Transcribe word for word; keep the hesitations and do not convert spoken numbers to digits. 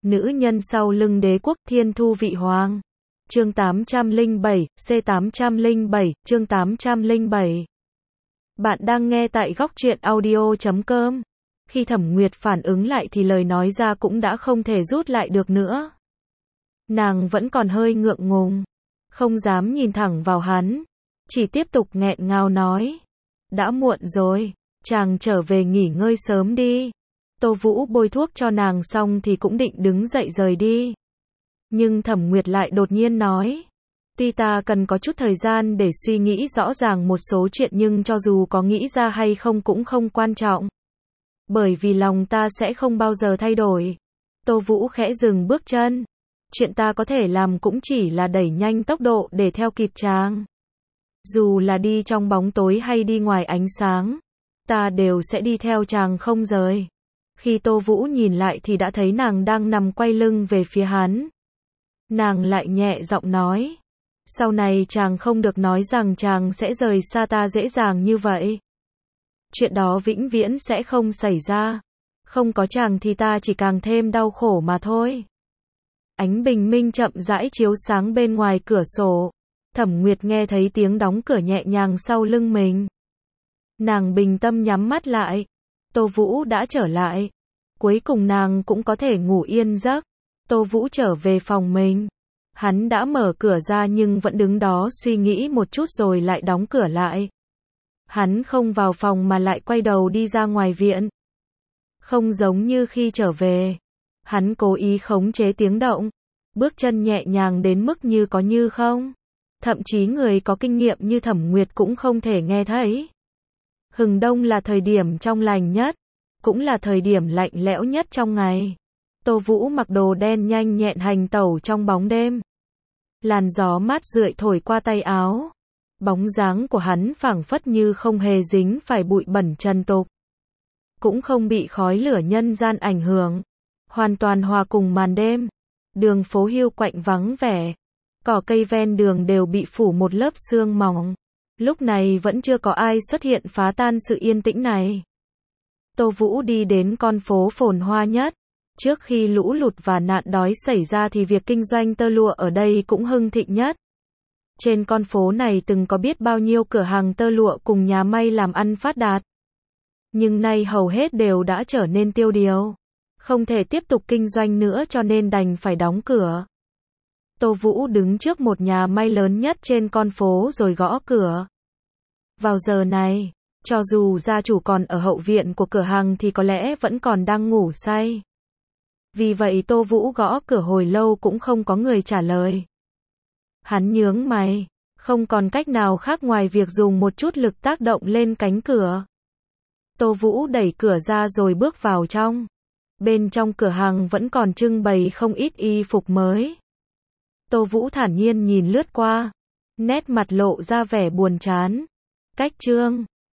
Nữ nhân sau lưng đế quốc thiên thu vị hoàng. Chương tám trăm lẻ bảy, C tám trăm lẻ bảy, chương tám trăm lẻ bảy. Bạn đang nghe tại góc truyện audio chấm com. Khi Thẩm Nguyệt phản ứng lại thì lời nói ra cũng đã không thể rút lại được nữa. Nàng vẫn còn hơi ngượng ngùng, không dám nhìn thẳng vào hắn, chỉ tiếp tục nghẹn ngào nói. Đã muộn rồi, chàng trở về nghỉ ngơi sớm đi. Tô Vũ bôi thuốc cho nàng xong thì cũng định đứng dậy rời đi. Nhưng Thẩm Nguyệt lại đột nhiên nói. Tuy ta cần có chút thời gian để suy nghĩ rõ ràng một số chuyện nhưng cho dù có nghĩ ra hay không cũng không quan trọng. Bởi vì lòng ta sẽ không bao giờ thay đổi. Tô Vũ khẽ dừng bước chân. Chuyện ta có thể làm cũng chỉ là đẩy nhanh tốc độ để theo kịp chàng. Dù là đi trong bóng tối hay đi ngoài ánh sáng, ta đều sẽ đi theo chàng không rời. Khi Tô Vũ nhìn lại thì đã thấy nàng đang nằm quay lưng về phía hắn. Nàng lại nhẹ giọng nói. Sau này chàng không được nói rằng chàng sẽ rời xa ta dễ dàng như vậy. Chuyện đó vĩnh viễn sẽ không xảy ra. Không có chàng thì ta chỉ càng thêm đau khổ mà thôi. Ánh bình minh chậm rãi chiếu sáng bên ngoài cửa sổ. Thẩm Nguyệt nghe thấy tiếng đóng cửa nhẹ nhàng sau lưng mình. Nàng bình tâm nhắm mắt lại. Tô Vũ đã trở lại. Cuối cùng nàng cũng có thể ngủ yên giấc. Tô Vũ trở về phòng mình. Hắn đã mở cửa ra nhưng vẫn đứng đó suy nghĩ một chút rồi lại đóng cửa lại. Hắn không vào phòng mà lại quay đầu đi ra ngoài viện. Không giống như khi trở về. Hắn cố ý khống chế tiếng động. Bước chân nhẹ nhàng đến mức như có như không. Thậm chí người có kinh nghiệm như Thẩm Nguyệt cũng không thể nghe thấy. Hừng đông là thời điểm trong lành nhất. Cũng là thời điểm lạnh lẽo nhất trong ngày. Tô Vũ mặc đồ đen nhanh nhẹn hành tẩu trong bóng đêm. Làn gió mát rượi thổi qua tay áo. Bóng dáng của hắn phảng phất như không hề dính phải bụi bẩn trần tục. Cũng không bị khói lửa nhân gian ảnh hưởng. Hoàn toàn hòa cùng màn đêm. Đường phố hiu quạnh vắng vẻ. Cỏ cây ven đường đều bị phủ một lớp sương mỏng. Lúc này vẫn chưa có ai xuất hiện phá tan sự yên tĩnh này. Tô Vũ đi đến con phố phồn hoa nhất. Trước khi lũ lụt và nạn đói xảy ra thì việc kinh doanh tơ lụa ở đây cũng hưng thịnh nhất. Trên con phố này từng có biết bao nhiêu cửa hàng tơ lụa cùng nhà may làm ăn phát đạt. Nhưng nay hầu hết đều đã trở nên tiêu điều. Không thể tiếp tục kinh doanh nữa cho nên đành phải đóng cửa. Tô Vũ đứng trước một nhà may lớn nhất trên con phố rồi gõ cửa. Vào giờ này, cho dù gia chủ còn ở hậu viện của cửa hàng thì có lẽ vẫn còn đang ngủ say. Vì vậy Tô Vũ gõ cửa hồi lâu cũng không có người trả lời. Hắn nhướng mày, không còn cách nào khác ngoài việc dùng một chút lực tác động lên cánh cửa. Tô Vũ đẩy cửa ra rồi bước vào trong. Bên trong cửa hàng vẫn còn trưng bày không ít y phục mới. Tô Vũ thản nhiên nhìn lướt qua, nét mặt lộ ra vẻ buồn chán. Cách chương